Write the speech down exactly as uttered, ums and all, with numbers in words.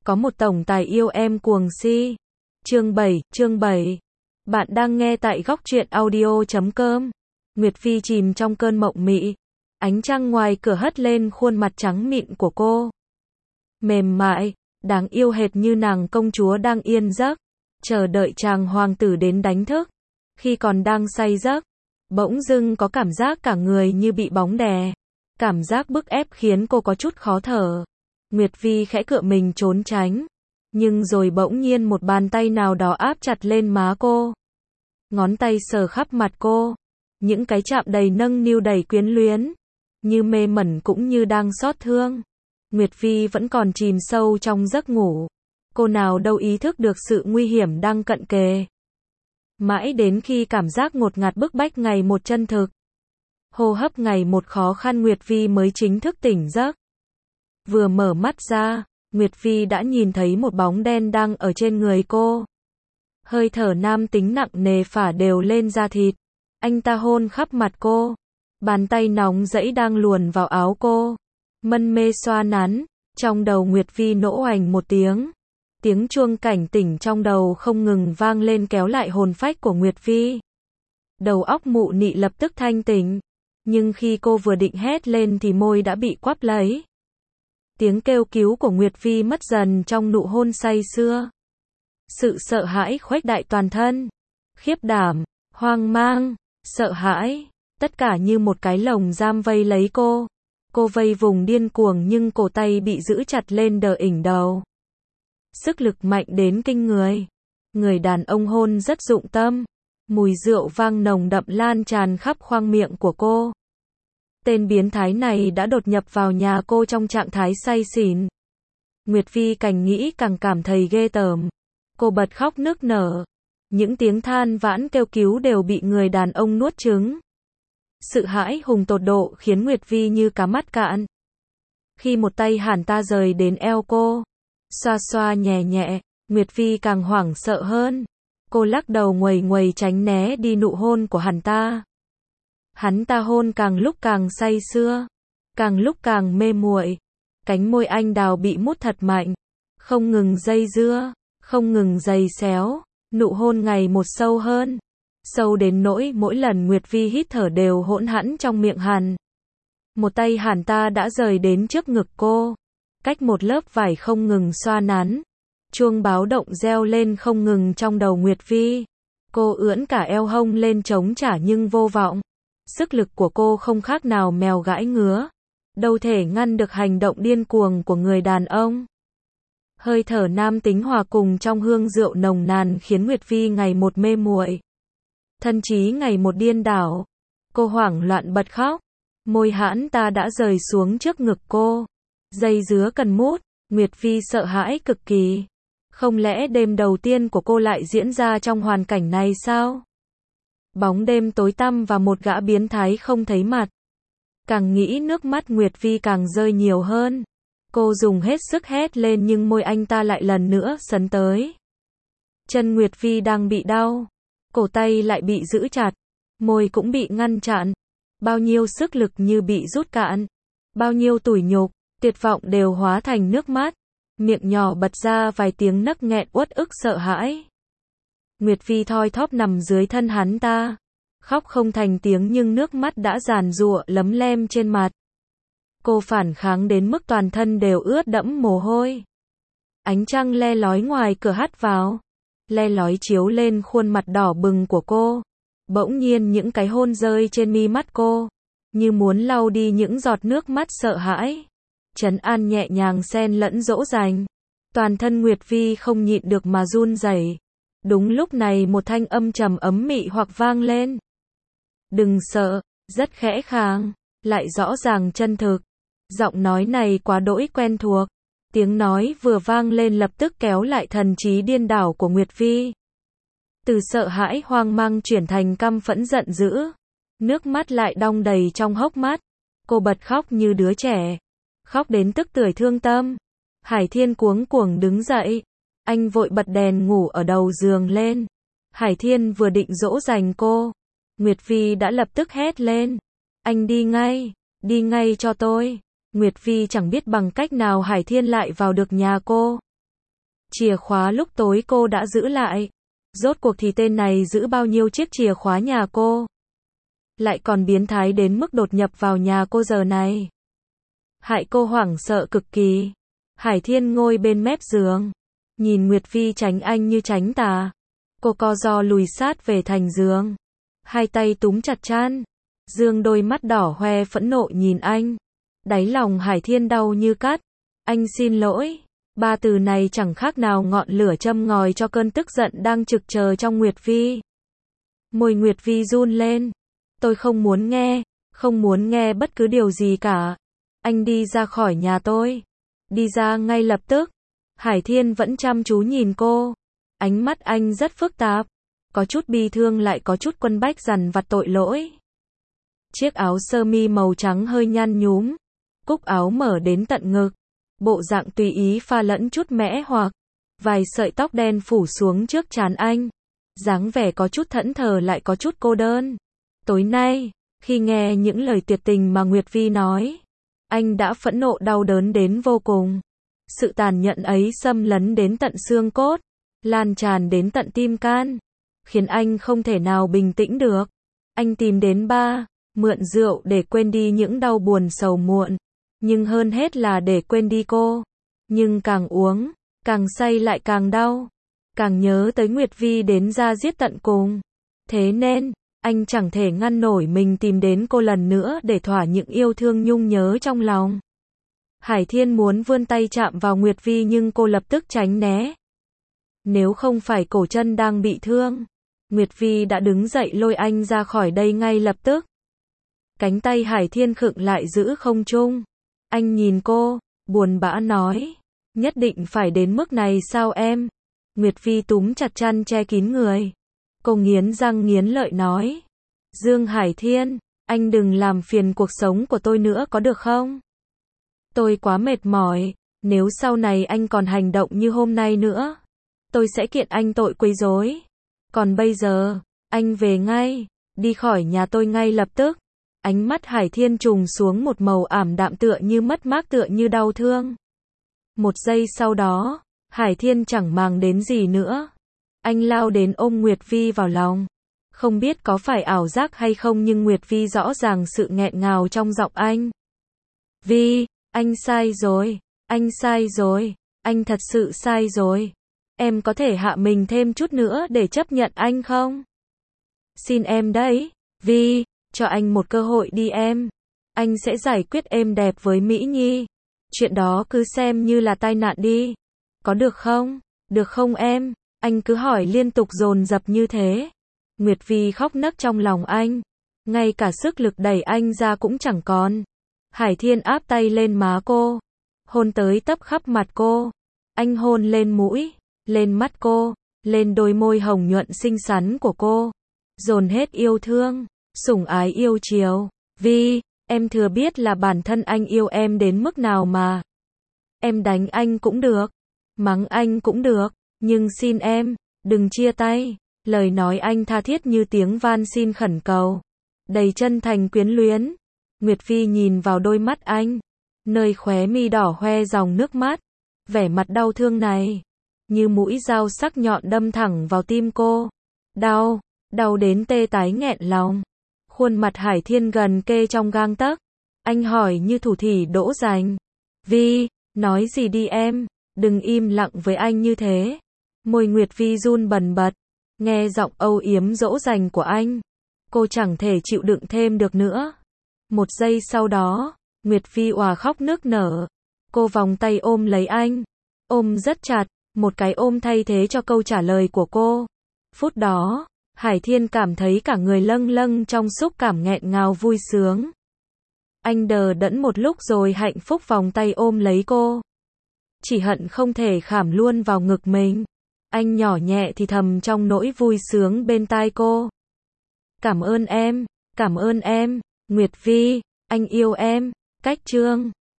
Có một tổng tài yêu em cuồng si. Chương bảy, chương bảy. Bạn đang nghe tại góc truyện audio chấm com. Nguyệt Phi chìm trong cơn mộng mị. Ánh trăng ngoài cửa hất lên khuôn mặt trắng mịn của cô. Mềm mại, đáng yêu hệt như nàng công chúa đang yên giấc, chờ đợi chàng hoàng tử đến đánh thức. Khi còn đang say giấc, bỗng dưng có cảm giác cả người như bị bóng đè. Cảm giác bức ép khiến cô có chút khó thở. Nguyệt Phi khẽ cựa mình trốn tránh. Nhưng rồi bỗng nhiên một bàn tay nào đó áp chặt lên má cô. Ngón tay sờ khắp mặt cô. Những cái chạm đầy nâng niu đầy quyến luyến. Như mê mẩn cũng như đang xót thương. Nguyệt Phi vẫn còn chìm sâu trong giấc ngủ. Cô nào đâu ý thức được sự nguy hiểm đang cận kề. Mãi đến khi cảm giác ngột ngạt bức bách ngày một chân thực. Hô hấp ngày một khó khăn, Nguyệt Phi mới chính thức tỉnh giấc. Vừa mở mắt ra, Nguyệt Phi đã nhìn thấy một bóng đen đang ở trên người cô. Hơi thở nam tính nặng nề phả đều lên da thịt. Anh ta hôn khắp mặt cô. Bàn tay nóng rẫy đang luồn vào áo cô. Mân mê xoa nắn. Trong đầu Nguyệt Phi nổ oành một tiếng. Tiếng chuông cảnh tỉnh trong đầu không ngừng vang lên kéo lại hồn phách của Nguyệt Phi. Đầu óc mụ nị lập tức thanh tỉnh. Nhưng khi cô vừa định hét lên thì môi đã bị quắp lấy. Tiếng kêu cứu của Nguyệt Phi mất dần trong nụ hôn say sưa. Sự sợ hãi khuếch đại toàn thân. Khiếp đảm, hoang mang, sợ hãi. Tất cả như một cái lồng giam vây lấy cô. Cô vây vùng điên cuồng nhưng cổ tay bị giữ chặt lên đờ ỉnh đầu. Sức lực mạnh đến kinh người. Người đàn ông hôn rất dụng tâm. Mùi rượu vang nồng đậm lan tràn khắp khoang miệng của cô. Tên biến thái này đã đột nhập vào nhà cô trong trạng thái say xỉn. Nguyệt Phi càng nghĩ càng cảm thấy ghê tởm. Cô bật khóc nức nở. Những tiếng than vãn kêu cứu đều bị người đàn ông nuốt chửng. Sự hãi hùng tột độ khiến Nguyệt Phi như cá mắt cạn. Khi một tay hắn ta rời đến eo cô, xoa xoa nhẹ nhẹ, Nguyệt Phi càng hoảng sợ hơn. Cô lắc đầu nguầy nguầy tránh né đi nụ hôn của hắn ta. Hắn ta hôn càng lúc càng say sưa, càng lúc càng mê muội. Cánh môi anh đào bị mút thật mạnh, không ngừng dây dưa, không ngừng giày xéo. Nụ hôn ngày một sâu hơn, sâu đến nỗi mỗi lần Nguyệt Phi hít thở đều hỗn hẫng trong miệng hắn. Một tay hắn ta đã rời đến trước ngực cô, cách một lớp vải không ngừng xoa nắn. Chuông báo động reo lên không ngừng trong đầu Nguyệt Phi. Cô ưỡn cả eo hông lên chống trả nhưng vô vọng. Sức lực của cô không khác nào mèo gãi ngứa. Đâu thể ngăn được hành động điên cuồng của người đàn ông. Hơi thở nam tính hòa cùng trong hương rượu nồng nàn khiến Nguyệt Phi ngày một mê muội. Thân trí ngày một điên đảo. Cô hoảng loạn bật khóc. Môi hắn ta đã rời xuống trước ngực cô. Dây dứa cần mút. Nguyệt Phi sợ hãi cực kỳ. Không lẽ đêm đầu tiên của cô lại diễn ra trong hoàn cảnh này sao? Bóng đêm tối tăm và một gã biến thái không thấy mặt. Càng nghĩ nước mắt Nguyệt Phi càng rơi nhiều hơn. Cô dùng hết sức hét lên nhưng môi anh ta lại lần nữa sấn tới. Chân Nguyệt Phi đang bị đau. Cổ tay lại bị giữ chặt. Môi cũng bị ngăn chặn. Bao nhiêu sức lực như bị rút cạn. Bao nhiêu tủi nhục, tuyệt vọng đều hóa thành nước mắt. Miệng nhỏ bật ra vài tiếng nấc nghẹn uất ức sợ hãi. Nguyệt Phi thoi thóp nằm dưới thân hắn ta. Khóc không thành tiếng nhưng nước mắt đã giàn giụa lấm lem trên mặt. Cô phản kháng đến mức toàn thân đều ướt đẫm mồ hôi. Ánh trăng le lói ngoài cửa hắt vào. Le lói chiếu lên khuôn mặt đỏ bừng của cô. Bỗng nhiên những cái hôn rơi trên mi mắt cô. Như muốn lau đi những giọt nước mắt sợ hãi. Trấn an nhẹ nhàng xen lẫn dỗ dành. Toàn thân Nguyệt Phi không nhịn được mà run rẩy. Đúng lúc này một thanh âm trầm ấm mị hoặc vang lên. Đừng sợ, rất khẽ khàng, lại rõ ràng chân thực. Giọng nói này quá đỗi quen thuộc. Tiếng nói vừa vang lên lập tức kéo lại thần trí điên đảo của Nguyệt Phi. Từ sợ hãi hoang mang chuyển thành căm phẫn giận dữ. Nước mắt lại đong đầy trong hốc mắt. Cô bật khóc như đứa trẻ. Khóc đến tức tưởi thương tâm. Hải Thiên cuống cuồng đứng dậy. Anh vội bật đèn ngủ ở đầu giường lên. Hải Thiên vừa định dỗ dành cô. Nguyệt Phi đã lập tức hét lên. Anh đi ngay, đi ngay cho tôi. Nguyệt Phi chẳng biết bằng cách nào Hải Thiên lại vào được nhà cô. Chìa khóa lúc tối cô đã giữ lại. Rốt cuộc thì tên này giữ bao nhiêu chiếc chìa khóa nhà cô? Lại còn biến thái đến mức đột nhập vào nhà cô giờ này. Hại cô hoảng sợ cực kỳ. Hải Thiên ngồi bên mép giường, nhìn Nguyệt Vi tránh anh như tránh tà. Cô co ro lùi sát về thành giường, hai tay túm chặt chăn. Dương đôi mắt đỏ hoe phẫn nộ nhìn anh. Đáy lòng Hải Thiên đau như cắt. Anh xin lỗi. Ba từ này chẳng khác nào ngọn lửa châm ngòi cho cơn tức giận đang trực chờ trong Nguyệt Vi. Môi Nguyệt Vi run lên. Tôi không muốn nghe, không muốn nghe bất cứ điều gì cả. Anh đi ra khỏi nhà tôi. Đi ra ngay lập tức. Hải Thiên vẫn chăm chú nhìn cô. Ánh mắt anh rất phức tạp. Có chút bi thương lại có chút quấn bách dằn vặt tội lỗi. Chiếc áo sơ mi màu trắng hơi nhăn nhúm. Cúc áo mở đến tận ngực. Bộ dạng tùy ý pha lẫn chút mẽ hoặc. Vài sợi tóc đen phủ xuống trước trán anh. Dáng vẻ có chút thẫn thờ lại có chút cô đơn. Tối nay, khi nghe những lời tuyệt tình mà Nguyệt Vi nói, anh đã phẫn nộ đau đớn đến vô cùng. Sự tàn nhẫn ấy xâm lấn đến tận xương cốt, lan tràn đến tận tim can, khiến anh không thể nào bình tĩnh được. Anh tìm đến ba, mượn rượu để quên đi những đau buồn sầu muộn, nhưng hơn hết là để quên đi cô. Nhưng càng uống, càng say lại càng đau, càng nhớ tới Nguyệt Vi đến da diết tận cùng. Thế nên, anh chẳng thể ngăn nổi mình tìm đến cô lần nữa để thỏa những yêu thương nhung nhớ trong lòng. Hải Thiên muốn vươn tay chạm vào Nguyệt Vi nhưng cô lập tức tránh né. Nếu không phải cổ chân đang bị thương, Nguyệt Vi đã đứng dậy lôi anh ra khỏi đây ngay lập tức. Cánh tay Hải Thiên khựng lại giữ không trung. Anh nhìn cô, buồn bã nói, nhất định phải đến mức này sao em? Nguyệt Vi túm chặt chăn che kín người. Cô nghiến răng nghiến lợi nói, Dương Hải Thiên, anh đừng làm phiền cuộc sống của tôi nữa có được không? Tôi quá mệt mỏi, nếu sau này anh còn hành động như hôm nay nữa, tôi sẽ kiện anh tội quấy rối. Còn bây giờ, anh về ngay, đi khỏi nhà tôi ngay lập tức. Ánh mắt Hải Thiên trùng xuống một màu ảm đạm tựa như mất mát tựa như đau thương. Một giây sau đó, Hải Thiên chẳng màng đến gì nữa. Anh lao đến ôm Nguyệt Vi vào lòng. Không biết có phải ảo giác hay không nhưng Nguyệt Vi rõ ràng sự nghẹn ngào trong giọng anh. Vi, anh sai rồi, anh sai rồi, anh thật sự sai rồi. Em có thể hạ mình thêm chút nữa để chấp nhận anh không? Xin em đấy, Vi, cho anh một cơ hội đi em. Anh sẽ giải quyết êm đẹp với Mỹ Nhi. Chuyện đó cứ xem như là tai nạn đi. Có được không? Được không em? Anh cứ hỏi liên tục dồn dập như thế. Nguyệt Vi khóc nấc trong lòng anh. Ngay cả sức lực đẩy anh ra cũng chẳng còn. Hải Thiên áp tay lên má cô. Hôn tới tấp khắp mặt cô. Anh hôn lên mũi, lên mắt cô, lên đôi môi hồng nhuận xinh xắn của cô. Dồn hết yêu thương, sủng ái yêu chiều. Vi, em thừa biết là bản thân anh yêu em đến mức nào mà. Em đánh anh cũng được, mắng anh cũng được, nhưng xin em, đừng chia tay. Lời nói anh tha thiết như tiếng van xin khẩn cầu, đầy chân thành quyến luyến. Nguyệt Vi nhìn vào đôi mắt anh, nơi khóe mi đỏ hoe dòng nước mắt. Vẻ mặt đau thương này, như mũi dao sắc nhọn đâm thẳng vào tim cô. Đau, đau đến tê tái nghẹn lòng. Khuôn mặt Hải Thiên gần kề trong gang tấc. Anh hỏi như thủ thỉ đỗ dành. Vi, nói gì đi em, đừng im lặng với anh như thế. Môi Nguyệt Vi run bần bật, nghe giọng âu yếm dỗ dành của anh. Cô chẳng thể chịu đựng thêm được nữa. Một giây sau đó, Nguyệt Vi òa khóc nức nở. Cô vòng tay ôm lấy anh, ôm rất chặt, một cái ôm thay thế cho câu trả lời của cô. Phút đó, Hải Thiên cảm thấy cả người lâng lâng trong xúc cảm nghẹn ngào vui sướng. Anh đờ đẫn một lúc rồi hạnh phúc vòng tay ôm lấy cô. Chỉ hận không thể khảm luôn vào ngực mình. Anh nhỏ nhẹ thì thầm trong nỗi vui sướng bên tai cô. Cảm ơn em, cảm ơn em, Nguyệt Vi, anh yêu em. Cách chương